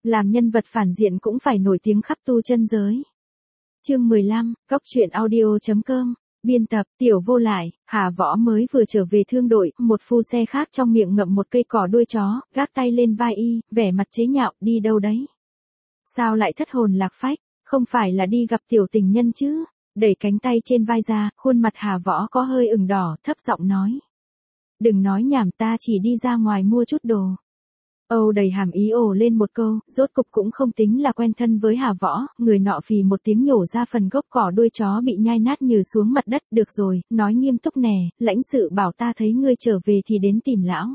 Làm nhân vật phản diện cũng phải nổi tiếng khắp tu chân giới. Chương 15, Cóc truyện audio.com. Biên tập, Tiểu Vô Lại. Hà Võ mới vừa trở về thương đội, một phu xe khác trong miệng ngậm một cây cỏ đuôi chó, gác tay lên vai y, vẻ mặt chế nhạo, đi đâu đấy? Sao lại thất hồn lạc phách, không phải là đi gặp tiểu tình nhân chứ? Đẩy cánh tay trên vai ra, khuôn mặt Hà Võ có hơi ửng đỏ, thấp giọng nói. Đừng nói nhảm, ta chỉ đi ra ngoài mua chút đồ. Âu đầy hàm ý ồ lên một câu, rốt cục cũng không tính là quen thân với Hà Võ, người nọ phì một tiếng nhổ ra phần gốc cỏ đuôi chó bị nhai nát nhừ xuống mặt đất. Được rồi, nói nghiêm túc nè, lãnh sự bảo ta thấy ngươi trở về thì đến tìm lão.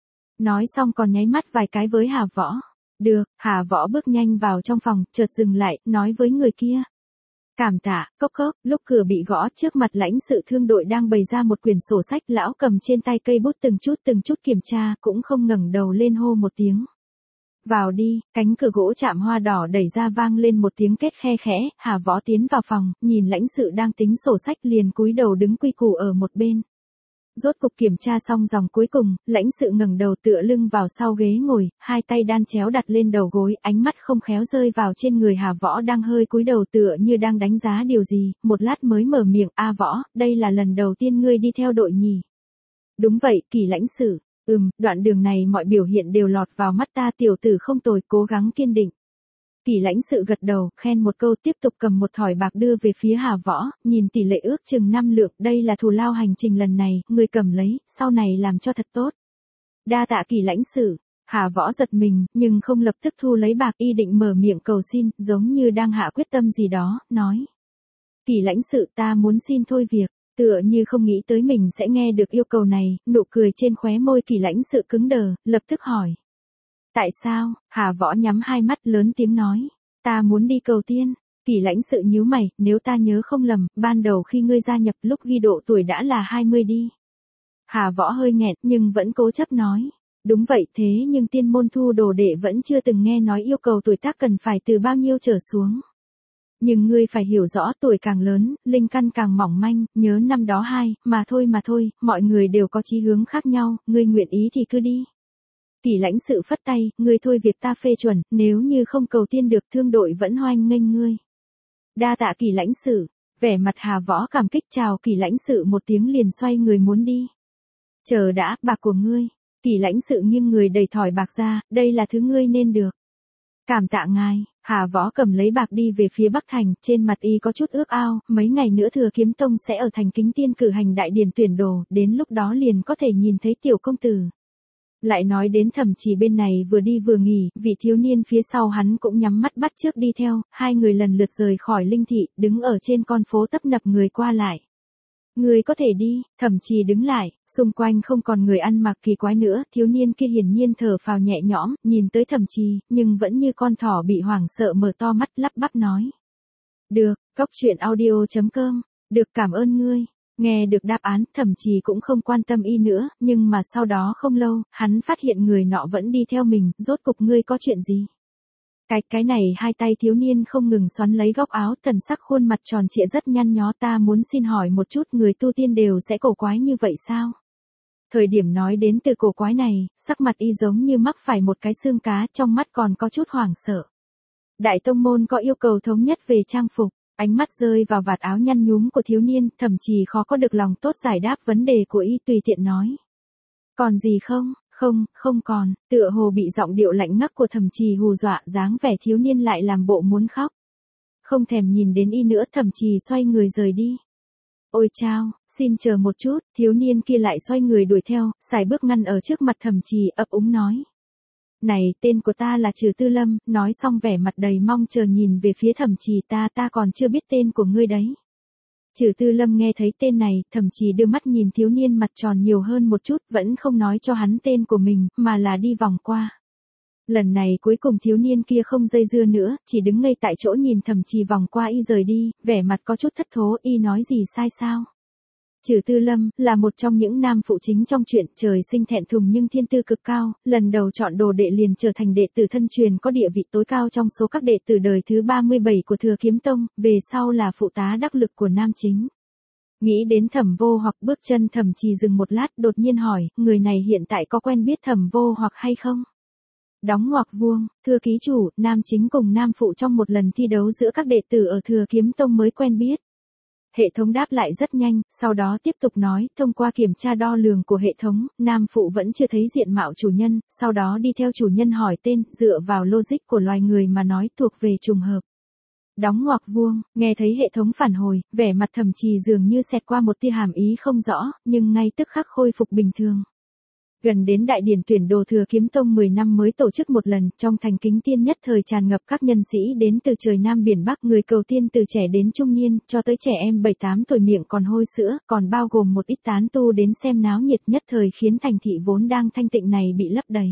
Nói xong còn nháy mắt vài cái với Hà Võ. Được, Hà Võ bước nhanh vào trong phòng, chợt dừng lại, nói với người kia. Cảm tạ, cốc cốc. Lúc cửa bị gõ, trước mặt lãnh sự thương đội đang bày ra một quyển sổ sách, lão cầm trên tay cây bút từng chút kiểm tra, cũng không ngẩng đầu lên hô một tiếng. Vào đi. Cánh cửa gỗ chạm hoa đỏ đẩy ra vang lên một tiếng két khe khẽ. Hà Võ tiến vào phòng, nhìn lãnh sự đang tính sổ sách liền cúi đầu đứng quy củ ở một bên. Rốt cục kiểm tra xong dòng cuối cùng, lãnh sự ngẩng đầu tựa lưng vào sau ghế ngồi, hai tay đan chéo đặt lên đầu gối, ánh mắt không khéo rơi vào trên người Hà Võ đang hơi cúi đầu tựa như đang đánh giá điều gì, một lát mới mở miệng. A Võ, đây là lần đầu tiên ngươi đi theo đội nhỉ? Đúng vậy, Kỳ lãnh sự. Đoạn đường này mọi biểu hiện đều lọt vào mắt ta, tiểu tử không tồi, cố gắng kiên định. Kỳ lãnh sự gật đầu, khen một câu, tiếp tục cầm một thỏi bạc đưa về phía Hà Võ, nhìn tỷ lệ ước chừng 5 lượng, đây là thù lao hành trình lần này, ngươi cầm lấy, sau này làm cho thật tốt. Đa tạ Kỳ lãnh sự. Hà Võ giật mình, nhưng không lập tức thu lấy bạc, y định mở miệng cầu xin, giống như đang hạ quyết tâm gì đó, nói. Kỳ lãnh sự, ta muốn xin thôi việc. Tựa như không nghĩ tới mình sẽ nghe được yêu cầu này, nụ cười trên khóe môi Kỳ lãnh sự cứng đờ, lập tức hỏi. Tại sao? Hà Võ nhắm hai mắt lớn tiếng nói. Ta muốn đi cầu tiên. Kỳ lãnh sự nhíu mày, nếu ta nhớ không lầm, ban đầu khi ngươi gia nhập lúc ghi độ tuổi đã là 20 đi. Hà Võ hơi nghẹn nhưng vẫn cố chấp nói. Đúng vậy, thế nhưng tiên môn thu đồ đệ vẫn chưa từng nghe nói yêu cầu tuổi tác cần phải từ bao nhiêu trở xuống. Nhưng ngươi phải hiểu rõ, tuổi càng lớn, linh căn càng mỏng manh, nhớ năm đó mà thôi, mọi người đều có chí hướng khác nhau, ngươi nguyện ý thì cứ đi. Kỳ lãnh sự phất tay, ngươi thôi việc ta phê chuẩn, nếu như không cầu tiên được thương đội vẫn hoan nghênh ngươi. Đa tạ Kỳ lãnh sự. Vẻ mặt Hà Võ cảm kích chào Kỳ lãnh sự một tiếng liền xoay người muốn đi. Chờ đã, bạc của ngươi. Kỳ lãnh sự nghiêng người đẩy thỏi bạc ra, đây là thứ ngươi nên được. Cảm tạ ngài. Hà Võ cầm lấy bạc đi về phía Bắc Thành, trên mặt y có chút ước ao, mấy ngày nữa Thừa Kiếm Tông sẽ ở thành Kính Tiên cử hành đại điển tuyển đồ, đến lúc đó liền có thể nhìn thấy tiểu công tử. Lại nói đến Thẩm Trì bên này vừa đi vừa nghỉ, vị thiếu niên phía sau hắn cũng nhắm mắt bắt chước đi theo, hai người lần lượt rời khỏi Linh Thị, đứng ở trên con phố tấp nập người qua lại. Người có thể đi. Thẩm Trì đứng lại, xung quanh không còn người ăn mặc kỳ quái nữa, thiếu niên kia hiển nhiên thở phào nhẹ nhõm, nhìn tới Thẩm Trì, nhưng vẫn như con thỏ bị hoảng sợ mở to mắt lắp bắp nói. Được, Cóc truyện audio.com, được, cảm ơn ngươi. Nghe được đáp án, Thẩm Trì cũng không quan tâm y nữa, nhưng mà sau đó không lâu, hắn phát hiện người nọ vẫn đi theo mình, rốt cục ngươi có chuyện gì? Cái này, hai tay thiếu niên không ngừng xoắn lấy góc áo, thần sắc khuôn mặt tròn trịa rất nhăn nhó, ta muốn xin hỏi một chút, người tu tiên đều sẽ cổ quái như vậy sao? Thời điểm nói đến từ cổ quái này, sắc mặt y giống như mắc phải một cái xương cá, trong mắt còn có chút hoảng sợ. Đại tông môn có yêu cầu thống nhất về trang phục. Ánh mắt rơi vào vạt áo nhăn nhúm của thiếu niên, Thẩm Trì khó có được lòng tốt giải đáp vấn đề của y, tùy tiện nói. Còn gì không? Không còn. Tựa hồ bị giọng điệu lạnh ngắc của Thẩm Trì hù dọa, dáng vẻ thiếu niên lại làm bộ muốn khóc. Không thèm nhìn đến y nữa, Thẩm Trì xoay người rời đi. Ôi chao, xin chờ một chút, thiếu niên kia lại xoay người đuổi theo, sải bước ngăn ở trước mặt Thẩm Trì, ấp úng nói. Này, tên của ta là Trừ Tư Lâm, nói xong vẻ mặt đầy mong chờ nhìn về phía Thẩm Trì, ta còn chưa biết tên của ngươi đấy. Trừ Tư Lâm nghe thấy tên này, Thẩm Trì đưa mắt nhìn thiếu niên mặt tròn nhiều hơn một chút, vẫn không nói cho hắn tên của mình, mà là đi vòng qua. Lần này cuối cùng thiếu niên kia không dây dưa nữa, chỉ đứng ngây tại chỗ nhìn Thẩm Trì vòng qua y rời đi, vẻ mặt có chút thất thố, y nói gì sai sao? Trừ Tư Lâm là một trong những nam phụ chính trong truyện, trời sinh thẹn thùng nhưng thiên tư cực cao, lần đầu chọn đồ đệ liền trở thành đệ tử thân truyền có địa vị tối cao trong số các đệ tử đời thứ 37 của Thừa Kiếm Tông, về sau là phụ tá đắc lực của nam chính. Nghĩ đến Thẩm Vô Hoặc, bước chân Thẩm Trì dừng một lát, đột nhiên hỏi, người này hiện tại có quen biết Thẩm Vô Hoặc hay không? Đóng ngoặc vuông, thưa ký chủ, nam chính cùng nam phụ trong một lần thi đấu giữa các đệ tử ở Thừa Kiếm Tông mới quen biết. Hệ thống đáp lại rất nhanh, sau đó tiếp tục nói, thông qua kiểm tra đo lường của hệ thống, nam phụ vẫn chưa thấy diện mạo chủ nhân, sau đó đi theo chủ nhân hỏi tên, dựa vào logic của loài người mà nói thuộc về trùng hợp. Đóng ngoặc vuông, nghe thấy hệ thống phản hồi, vẻ mặt Thẩm Trì dường như xẹt qua một tia hàm ý không rõ, nhưng ngay tức khắc khôi phục bình thường. Gần đến đại điển tuyển đồ Thừa Kiếm Tông 10 năm mới tổ chức một lần, trong thành Kính Tiên nhất thời tràn ngập các nhân sĩ đến từ trời Nam biển Bắc, người cầu tiên từ trẻ đến trung niên, cho tới trẻ em 7-8 tuổi miệng còn hôi sữa, còn bao gồm một ít tán tu đến xem náo nhiệt, nhất thời khiến thành thị vốn đang thanh tịnh này bị lấp đầy.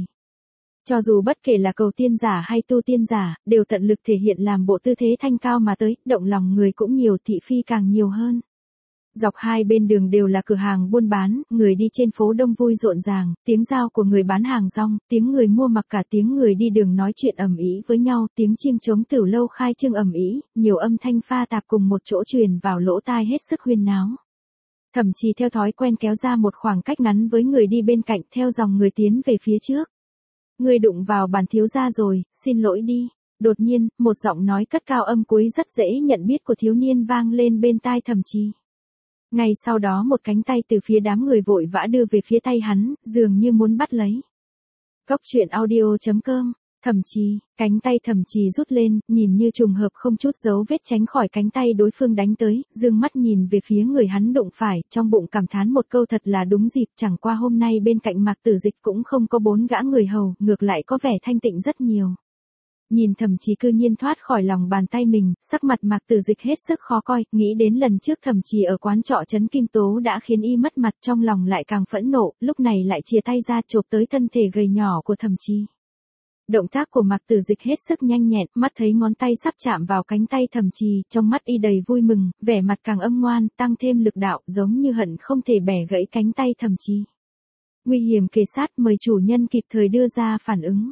Cho dù bất kể là cầu tiên giả hay tu tiên giả, đều tận lực thể hiện làm bộ tư thế thanh cao mà tới, động lòng người cũng nhiều, thị phi càng nhiều hơn. Dọc hai bên đường đều là cửa hàng buôn bán, người đi trên phố đông vui rộn ràng, tiếng giao của người bán hàng rong, tiếng người mua mặc cả tiếng người đi đường nói chuyện ầm ĩ với nhau, tiếng chiêng trống Tử Lâu khai trương ầm ĩ, nhiều âm thanh pha tạp cùng một chỗ truyền vào lỗ tai hết sức huyên náo. Thẩm Trì theo thói quen kéo ra một khoảng cách ngắn với người đi bên cạnh, theo dòng người tiến về phía trước. Người đụng vào bàn thiếu gia rồi, xin lỗi đi. Đột nhiên, một giọng nói cất cao âm cuối rất dễ nhận biết của thiếu niên vang lên bên tai Thẩm Trì. Ngay sau đó một cánh tay từ phía đám người vội vã đưa về phía tay hắn, dường như muốn bắt lấy. Cốc truyện audio.com, Thẩm Trì, cánh tay Thẩm Trì rút lên, nhìn như trùng hợp không chút dấu vết tránh khỏi cánh tay đối phương đánh tới, dương mắt nhìn về phía người hắn đụng phải, trong bụng cảm thán một câu thật là đúng dịp, chẳng qua hôm nay bên cạnh Mạc Tử Dịch cũng không có 4 gã người hầu, ngược lại có vẻ thanh tịnh rất nhiều. Nhìn Thẩm Trì cư nhiên thoát khỏi lòng bàn tay mình, sắc mặt Mạc Tử Dịch hết sức khó coi, nghĩ đến lần trước Thẩm Trì ở quán trọ trấn Kim Tố đã khiến y mất mặt, trong lòng lại càng phẫn nộ, lúc này lại chìa tay ra chộp tới thân thể gầy nhỏ của Thẩm Trì. Động tác của Mạc Tử Dịch hết sức nhanh nhẹn, mắt thấy ngón tay sắp chạm vào cánh tay Thẩm Trì, trong mắt y đầy vui mừng, vẻ mặt càng âm ngoan, tăng thêm lực đạo, giống như hận không thể bẻ gãy cánh tay Thẩm Trì. Nguy hiểm kề sát, mời chủ nhân kịp thời đưa ra phản ứng.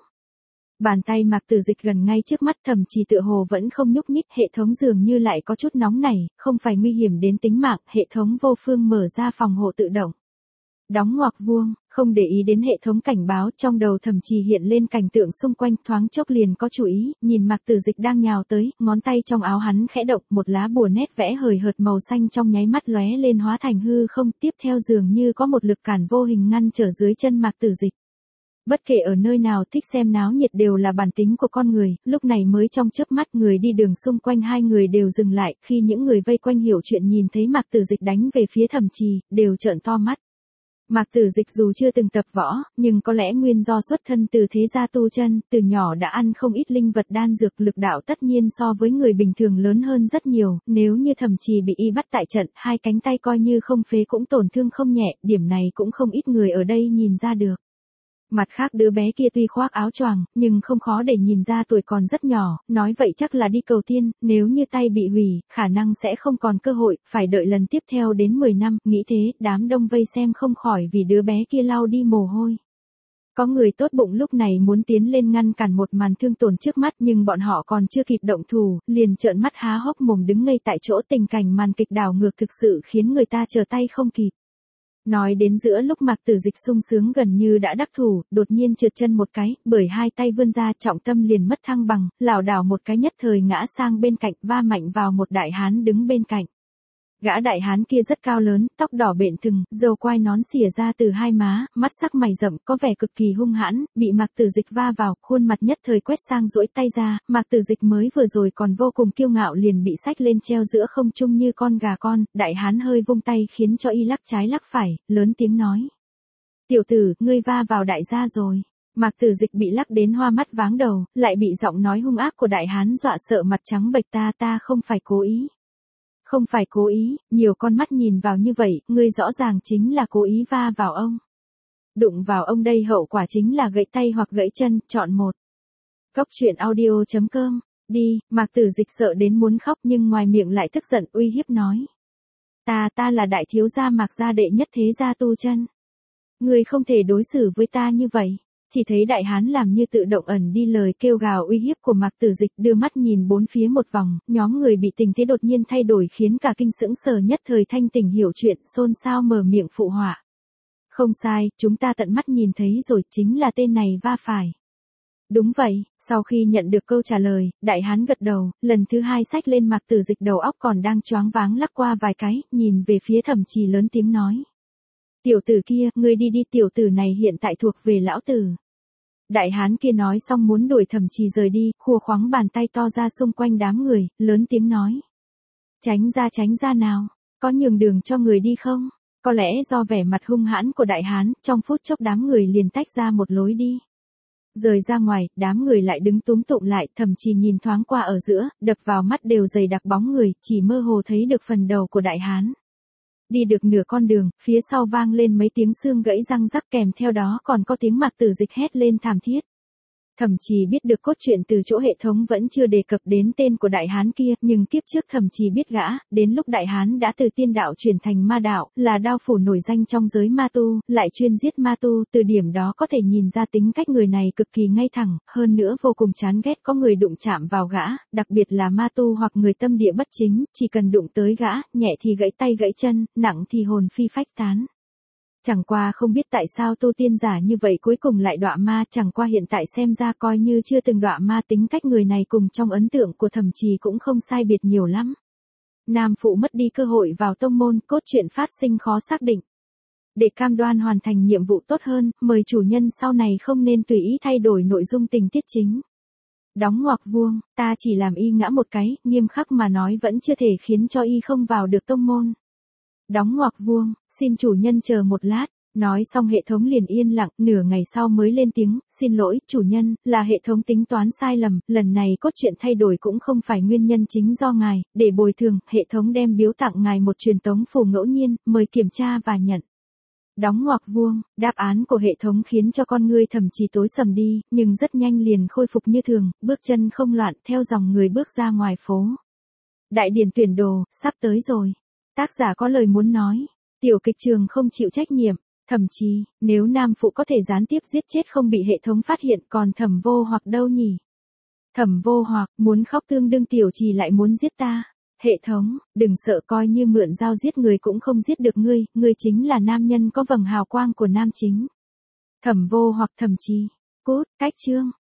Bàn tay Mạc Tử Dịch gần ngay trước mắt Thẩm Trì tựa hồ vẫn không nhúc nhích, hệ thống dường như lại có chút nóng nảy, không phải nguy hiểm đến tính mạng, hệ thống vô phương mở ra phòng hộ tự động. Đóng ngoặc vuông, không để ý đến hệ thống cảnh báo, trong đầu Thẩm Trì hiện lên cảnh tượng xung quanh, thoáng chốc liền có chú ý, nhìn Mạc Tử Dịch đang nhào tới, ngón tay trong áo hắn khẽ động, một lá bùa nét vẽ hời hợt màu xanh trong nháy mắt lóe lên hóa thành hư không, tiếp theo dường như có một lực cản vô hình ngăn trở dưới chân Mạc Tử Dịch. Bất kể ở nơi nào thích xem náo nhiệt đều là bản tính của con người, lúc này mới trong chớp mắt người đi đường xung quanh hai người đều dừng lại, khi những người vây quanh hiểu chuyện nhìn thấy Mạc Tử Dịch đánh về phía Thẩm Trì, đều trợn to mắt. Mạc Tử Dịch dù chưa từng tập võ, nhưng có lẽ nguyên do xuất thân từ thế gia tu chân, từ nhỏ đã ăn không ít linh vật đan dược, lực đạo tất nhiên so với người bình thường lớn hơn rất nhiều, nếu như Thẩm Trì bị y bắt tại trận, hai cánh tay coi như không phế cũng tổn thương không nhẹ, điểm này cũng không ít người ở đây nhìn ra được. Mặt khác đứa bé kia tuy khoác áo choàng, nhưng không khó để nhìn ra tuổi còn rất nhỏ, nói vậy chắc là đi cầu tiên, nếu như tay bị hủy, khả năng sẽ không còn cơ hội, phải đợi lần tiếp theo đến 10 năm, nghĩ thế, đám đông vây xem không khỏi vì đứa bé kia lau đi mồ hôi. Có người tốt bụng lúc này muốn tiến lên ngăn cản một màn thương tổn trước mắt, nhưng bọn họ còn chưa kịp động thủ, liền trợn mắt há hốc mồm đứng ngây tại chỗ, tình cảnh màn kịch đảo ngược thực sự khiến người ta trở tay không kịp. Nói đến giữa lúc Mạc Tử Dịch sung sướng gần như đã đắc thủ, đột nhiên trượt chân một cái, bởi hai tay vươn ra trọng tâm liền mất thăng bằng, lảo đảo một cái nhất thời ngã sang bên cạnh, va mạnh vào một đại hán đứng bên cạnh. Gã đại hán kia rất cao lớn, tóc đỏ bện thừng, râu quai nón xỉa ra từ hai má, mắt sắc mày rậm, có vẻ cực kỳ hung hãn, bị Mạc Tử Dịch va vào, khuôn mặt nhất thời quét sang duỗi tay ra, Mạc Tử Dịch mới vừa rồi còn vô cùng kiêu ngạo liền bị xách lên treo giữa không trung như con gà con, đại hán hơi vung tay khiến cho y lắc trái lắc phải, lớn tiếng nói. Tiểu tử, ngươi va vào đại gia rồi. Mạc Tử Dịch bị lắc đến hoa mắt váng đầu, lại bị giọng nói hung ác của đại hán dọa sợ mặt trắng bệch, ta không phải cố ý. Không phải cố ý, nhiều con mắt nhìn vào như vậy, ngươi rõ ràng chính là cố ý va vào ông. Đụng vào ông đây hậu quả chính là gãy tay hoặc gãy chân, chọn một. Cốc truyện audio.com, đi, Mạc Tử Dịch sợ đến muốn khóc nhưng ngoài miệng lại tức giận uy hiếp nói. Ta là đại thiếu gia Mạc gia đệ nhất thế gia tu chân. Ngươi không thể đối xử với ta như vậy. Chỉ thấy đại hán làm như tự động ẩn đi lời kêu gào uy hiếp của Mạc Tử Dịch, đưa mắt nhìn bốn phía một vòng, nhóm người bị tình thế đột nhiên thay đổi khiến cả kinh sững sờ, nhất thời thanh tỉnh hiểu chuyện, xôn xao mở miệng phụ họa. Không sai, chúng ta tận mắt nhìn thấy rồi, chính là tên này va phải. Đúng vậy, sau khi nhận được câu trả lời, đại hán gật đầu, lần thứ hai xách lên Mạc Tử Dịch đầu óc còn đang choáng váng lắc qua vài cái, nhìn về phía Thẩm Trì lớn tiếng nói. Tiểu tử kia, ngươi đi đi, tiểu tử này hiện tại thuộc về lão tử. Đại hán kia nói xong muốn đuổi Thẩm Trì rời đi, khua khoáng bàn tay to ra xung quanh đám người, lớn tiếng nói. Tránh ra nào, có nhường đường cho người đi không? Có lẽ do vẻ mặt hung hãn của đại hán, trong phút chốc đám người liền tách ra một lối đi. Rời ra ngoài, đám người lại đứng túm tụm lại, Thẩm Trì nhìn thoáng qua ở giữa, đập vào mắt đều dày đặc bóng người, chỉ mơ hồ thấy được phần đầu của đại hán. Đi được nửa con đường, phía sau vang lên mấy tiếng xương gãy răng rắc, kèm theo đó còn có tiếng Mạc Tử Dịch hét lên thảm thiết. Thẩm Trì biết được cốt truyện từ chỗ hệ thống vẫn chưa đề cập đến tên của đại hán kia, nhưng kiếp trước Thẩm Trì biết gã, đến lúc đại hán đã từ tiên đạo chuyển thành ma đạo, là đao phủ nổi danh trong giới ma tu, lại chuyên giết ma tu, từ điểm đó có thể nhìn ra tính cách người này cực kỳ ngay thẳng, hơn nữa vô cùng chán ghét có người đụng chạm vào gã, đặc biệt là ma tu hoặc người tâm địa bất chính, chỉ cần đụng tới gã, nhẹ thì gãy tay gãy chân, nặng thì hồn phi phách tán. Chẳng qua không biết tại sao tu tiên giả như vậy cuối cùng lại đọa ma, chẳng qua hiện tại xem ra coi như chưa từng đọa ma, tính cách người này cùng trong ấn tượng của Thẩm Trì cũng không sai biệt nhiều lắm. Nam phụ mất đi cơ hội vào tông môn, cốt truyện phát sinh khó xác định. Để cam đoan hoàn thành nhiệm vụ tốt hơn, mời chủ nhân sau này không nên tùy ý thay đổi nội dung tình tiết chính. Đóng ngoặc vuông, ta chỉ làm y ngã một cái, nghiêm khắc mà nói vẫn chưa thể khiến cho y không vào được tông môn. Đóng ngoặc vuông, xin chủ nhân chờ một lát, nói xong hệ thống liền yên lặng, nửa ngày sau mới lên tiếng, xin lỗi, chủ nhân, là hệ thống tính toán sai lầm, lần này cốt truyện thay đổi cũng không phải nguyên nhân chính do ngài, để bồi thường, hệ thống đem biếu tặng ngài một truyền tống phù ngẫu nhiên, mời kiểm tra và nhận. Đóng ngoặc vuông, đáp án của hệ thống khiến cho con ngươi Thẩm Trì tối sầm đi, nhưng rất nhanh liền khôi phục như thường, bước chân không loạn, theo dòng người bước ra ngoài phố. Đại điển tuyển đồ, sắp tới rồi. Tác giả có lời muốn nói. Tiểu kịch trường không chịu trách nhiệm. Thẩm Trì, nếu nam phụ có thể gián tiếp giết chết không bị hệ thống phát hiện, còn Thẩm Vô Hoặc đâu nhỉ? Thẩm Vô Hoặc, muốn khóc tương đương Tiểu Trì lại muốn giết ta. Hệ thống, đừng sợ, coi như mượn dao giết người cũng không giết được ngươi, ngươi chính là nam nhân có vầng hào quang của nam chính. Thẩm Vô Hoặc, Thẩm Trì. Cút, cách chương.